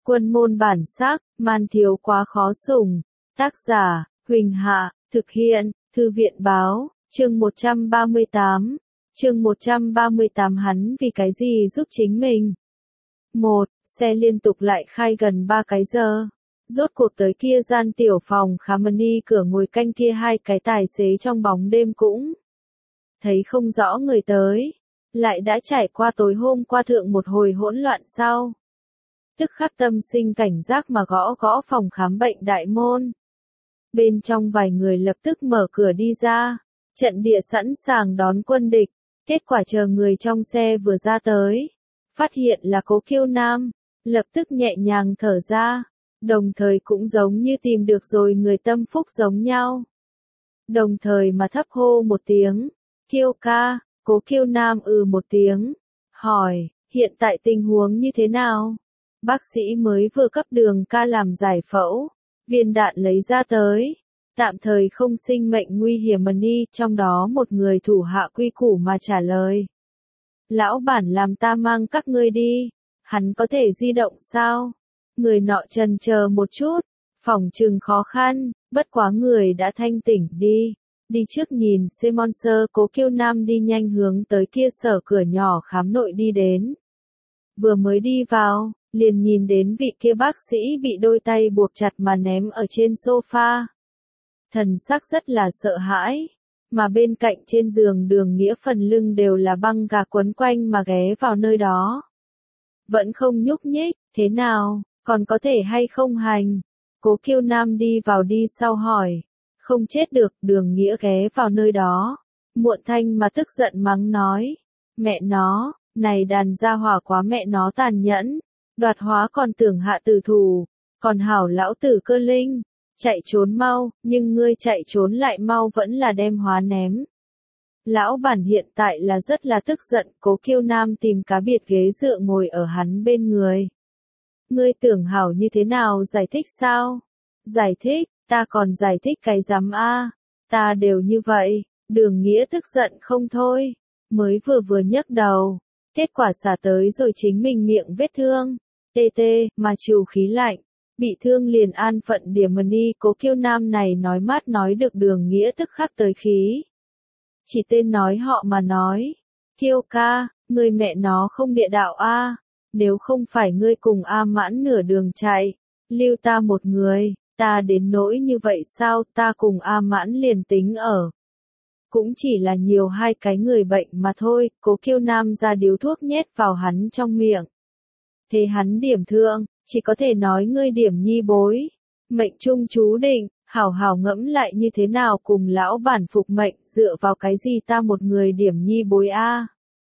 Quân môn bản sắc, man thiếu quá khó sủng. Tác giả, Huỳnh Hạ, thực hiện, Thư viện báo, chương 138. Chương 138 hắn vì cái gì giúp chính mình? 1. Xe liên tục lại khai gần 3 cái giờ. Rốt cuộc tới kia gian tiểu phòng Khamani cửa ngồi canh kia hai cái tài xế trong bóng đêm cũng thấy không rõ người tới. Lại đã trải qua tối hôm qua thượng một hồi hỗn loạn sau. Tức khắc tâm sinh cảnh giác mà gõ gõ phòng khám bệnh đại môn. Bên trong vài người lập tức mở cửa đi ra. Trận địa sẵn sàng đón quân địch. Kết quả chờ người trong xe vừa ra tới. Phát hiện là Cố Kiêu Nam. Lập tức nhẹ nhàng thở ra. Đồng thời cũng giống như tìm được rồi người tâm phúc giống nhau. Đồng thời mà thấp hô một tiếng. Kiêu ca. Cố Kiêu Nam một tiếng. Hỏi, hiện tại tình huống như thế nào? Bác sĩ mới vừa cấp Đường ca làm giải phẫu. Viên đạn lấy ra tới. Tạm thời không sinh mệnh nguy hiểm đi, trong đó một người thủ hạ quy củ mà trả lời. Lão bản làm ta mang các ngươi đi. Hắn có thể di động sao? Người nọ chần chờ một chút. Phỏng chừng khó khăn, bất quá người đã thanh tỉnh đi. Đi trước nhìn Simon Sơ. Cố Kiêu Nam đi nhanh hướng tới kia sở cửa nhỏ khám nội đi đến. Vừa mới đi vào, liền nhìn đến vị kia bác sĩ bị đôi tay buộc chặt mà ném ở trên sofa. Thần sắc rất là sợ hãi, mà bên cạnh trên giường Đường Nghĩa phần lưng đều là băng gạc quấn quanh mà ghé vào nơi đó. Vẫn không nhúc nhích, thế nào, còn có thể hay không hành? Cố Kiêu Nam đi vào đi sau hỏi. Không chết được, Đường Nghĩa ghé vào nơi đó. Muộn thanh mà tức giận mắng nói. Mẹ nó, này đàn gia hỏa quá mẹ nó tàn nhẫn. Đoạt hóa còn tưởng hạ tử thủ. Còn hảo lão tử Cơ Linh. Chạy trốn mau, nhưng ngươi chạy trốn lại mau vẫn là đem hóa ném. Lão bản hiện tại là rất là tức giận. Cố Kiêu Nam tìm cá biệt ghế dựa ngồi ở hắn bên người. Ngươi tưởng hảo như thế nào giải thích sao? Giải thích, ta còn giải thích cái rắm a? Ta đều như vậy. Đường Nghĩa tức giận không thôi. Mới vừa nhấc đầu. Kết quả xả tới rồi chính mình miệng vết thương. Tê mà trừ khí lạnh. Bị thương liền an phận điểm đi. Cố Kiêu Nam này nói mát nói được Đường Nghĩa tức khắc tới khí. Chỉ tên nói họ mà nói. Kiêu ca, ngươi mẹ nó không địa đạo a. Nếu không phải ngươi cùng A Mãn nửa đường chạy. Lưu ta một người. Ta đến nỗi như vậy sao? Ta cùng A Mãn liền tính ở. Cũng chỉ là nhiều hai cái người bệnh mà thôi. Cố Kiêu Nam ra điếu thuốc nhét vào hắn trong miệng. Thế hắn điểm thương, chỉ có thể nói ngươi điểm nhi bối. Mệnh trung chú định, hảo hảo ngẫm lại như thế nào cùng lão bản phục mệnh, dựa vào cái gì ta một người điểm nhi bối a?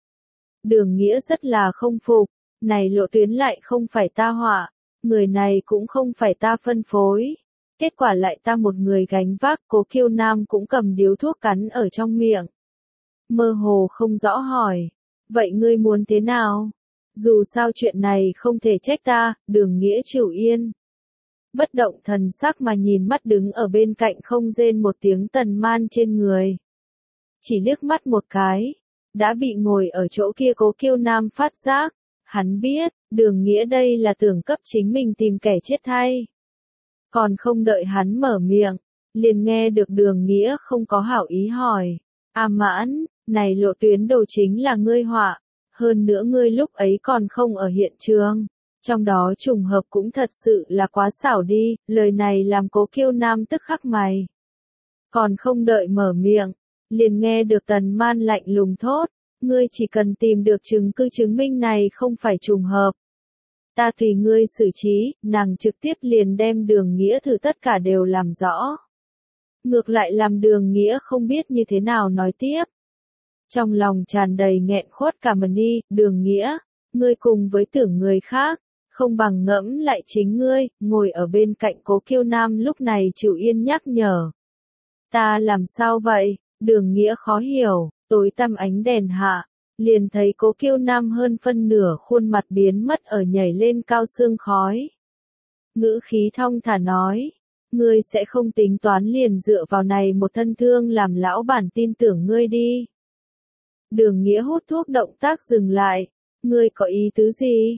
Đường Nghĩa rất là không phục, này lộ tuyến lại không phải ta họa, người này cũng không phải ta phân phối. Kết quả lại ta một người gánh vác. Cố Kiêu Nam cũng cầm điếu thuốc cắn ở trong miệng. Mơ hồ không rõ hỏi. Vậy ngươi muốn thế nào? Dù sao chuyện này không thể trách ta. Đường Nghĩa chịu yên. Bất động thần sắc mà nhìn mắt đứng ở bên cạnh không rên một tiếng Tần Man trên người. Chỉ liếc mắt một cái. Đã bị ngồi ở chỗ kia Cố Kiêu Nam phát giác. Hắn biết, Đường Nghĩa đây là tưởng cấp chính mình tìm kẻ chết thay. Còn không đợi hắn mở miệng, liền nghe được Đường Nghĩa không có hảo ý hỏi. A Mãn, này lộ tuyến đầu chính là ngươi họa, hơn nữa ngươi lúc ấy còn không ở hiện trường. Trong đó trùng hợp cũng thật sự là quá xảo đi, lời này làm Cố Kiêu Nam tức khắc mày. Còn không đợi mở miệng, liền nghe được Tần Man lạnh lùng thốt, ngươi chỉ cần tìm được chứng cứ chứng minh này không phải trùng hợp. Ta tùy ngươi xử trí. Nàng trực tiếp liền đem Đường Nghĩa thử tất cả đều làm rõ. Ngược lại làm Đường Nghĩa không biết như thế nào nói tiếp. Trong lòng tràn đầy nghẹn khuất cả đi. Đường Nghĩa, ngươi cùng với tưởng người khác, không bằng ngẫm lại chính ngươi. Ngồi ở bên cạnh Cố Kiêu Nam lúc này chịu yên nhắc nhở. Ta làm sao vậy? Đường Nghĩa khó hiểu. Tối tăm ánh đèn hạ. Liền thấy Cố Kiêu Nam hơn phân nửa khuôn mặt biến mất ở nhảy lên cao sương khói. Ngữ khí thong thả nói. Ngươi sẽ không tính toán liền dựa vào này một thân thương làm lão bản tin tưởng ngươi đi. Đường Nghĩa hút thuốc động tác dừng lại. Ngươi có ý tứ gì?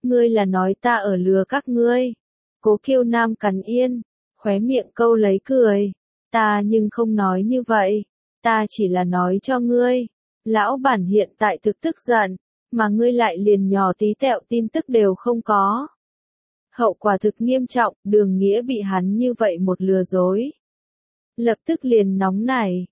Ngươi là nói ta ở lừa các ngươi. Cố Kiêu Nam cắn yên, khóe miệng câu lấy cười. Ta nhưng không nói như vậy. Ta chỉ là nói cho ngươi. Lão bản hiện tại thực tức giận, mà ngươi lại liền nhỏ tí tẹo tin tức đều không có. Hậu quả thực nghiêm trọng, Đường Nghĩa bị hắn như vậy một lừa dối. Lập tức liền nóng nảy.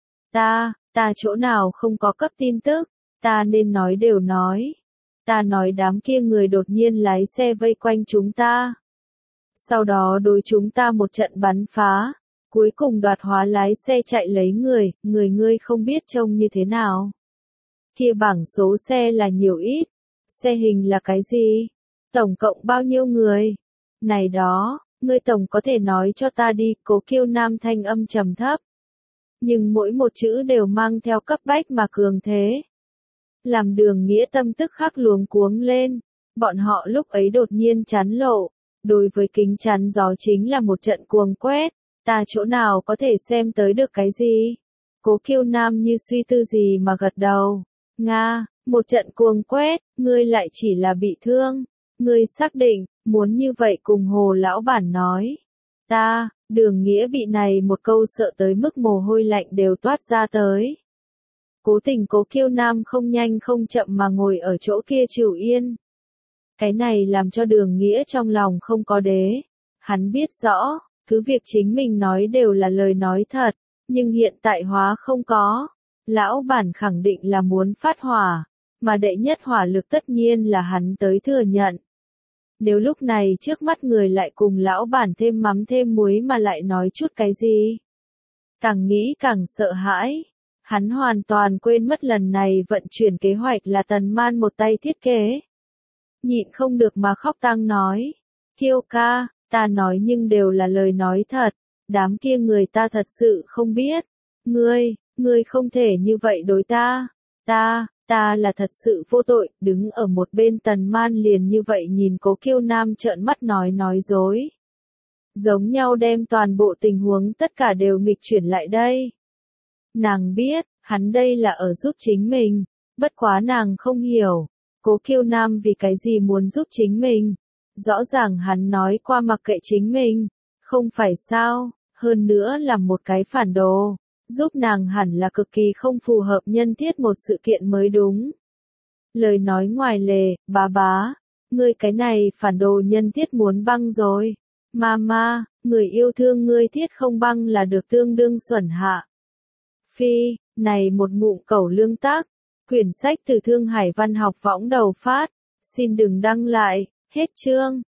Ta chỗ nào không có cấp tin tức, ta nên nói đều nói. Ta nói đám kia người đột nhiên lái xe vây quanh chúng ta. Sau đó đối chúng ta một trận bắn phá, cuối cùng đoạt hóa lái xe chạy lấy người ngươi không biết trông như thế nào. Kia bảng số xe là nhiều ít, xe hình là cái gì, tổng cộng bao nhiêu người. Này đó, ngươi tổng có thể nói cho ta đi, Cố Kiêu Nam thanh âm trầm thấp. Nhưng mỗi một chữ đều mang theo cấp bách mà cường thế. Làm Đường Nghĩa tâm tức khắc luống cuống lên, bọn họ lúc ấy đột nhiên chắn lộ, đối với kính chắn gió chính là một trận cuồng quét, ta chỗ nào có thể xem tới được cái gì. Cố Kiêu Nam như suy tư gì mà gật đầu, Nga, một trận cuồng quét, ngươi lại chỉ là bị thương, ngươi xác định, muốn như vậy cùng Hồ lão bản nói. Đường Nghĩa bị này một câu sợ tới mức mồ hôi lạnh đều toát ra tới. Cố tình Cố Kiêu Nam không nhanh không chậm mà ngồi ở chỗ kia chịu yên. Cái này làm cho Đường Nghĩa trong lòng không có đế. Hắn biết rõ, cứ việc chính mình nói đều là lời nói thật, nhưng hiện tại hóa không có. Lão bản khẳng định là muốn phát hỏa, mà đệ nhất hỏa lực tất nhiên là hắn tới thừa nhận. Nếu lúc này trước mắt người lại cùng lão bản thêm mắm thêm muối mà lại nói chút cái gì. Càng nghĩ càng sợ hãi. Hắn hoàn toàn quên mất lần này vận chuyển kế hoạch là Tần Man một tay thiết kế. Nhịn không được mà khóc tang nói. Kiêu ca, ta nói nhưng đều là lời nói thật. Đám kia người ta thật sự không biết. Ngươi không thể như vậy đối ta. Ta là thật sự vô tội. Đứng ở một bên Tần Man liền như vậy nhìn Cố Kiêu Nam trợn mắt nói dối. Giống nhau đem toàn bộ tình huống tất cả đều nghịch chuyển lại đây. Nàng biết, hắn đây là ở giúp chính mình, bất quá nàng không hiểu, Cố Kiêu Nam vì cái gì muốn giúp chính mình. Rõ ràng hắn nói qua mặc kệ chính mình, không phải sao, hơn nữa là một cái phản đồ, giúp nàng hẳn là cực kỳ không phù hợp nhân thiết một sự kiện mới đúng. Lời nói ngoài lề, bá, ngươi cái này phản đồ nhân thiết muốn băng rồi. Mama, người yêu thương ngươi thiết không băng là được tương đương xuẩn hạ. Phi, này một ngụm cẩu lương tác. Quyển sách từ Thương Hải Văn học võng đầu phát. Xin đừng đăng lại, hết chương.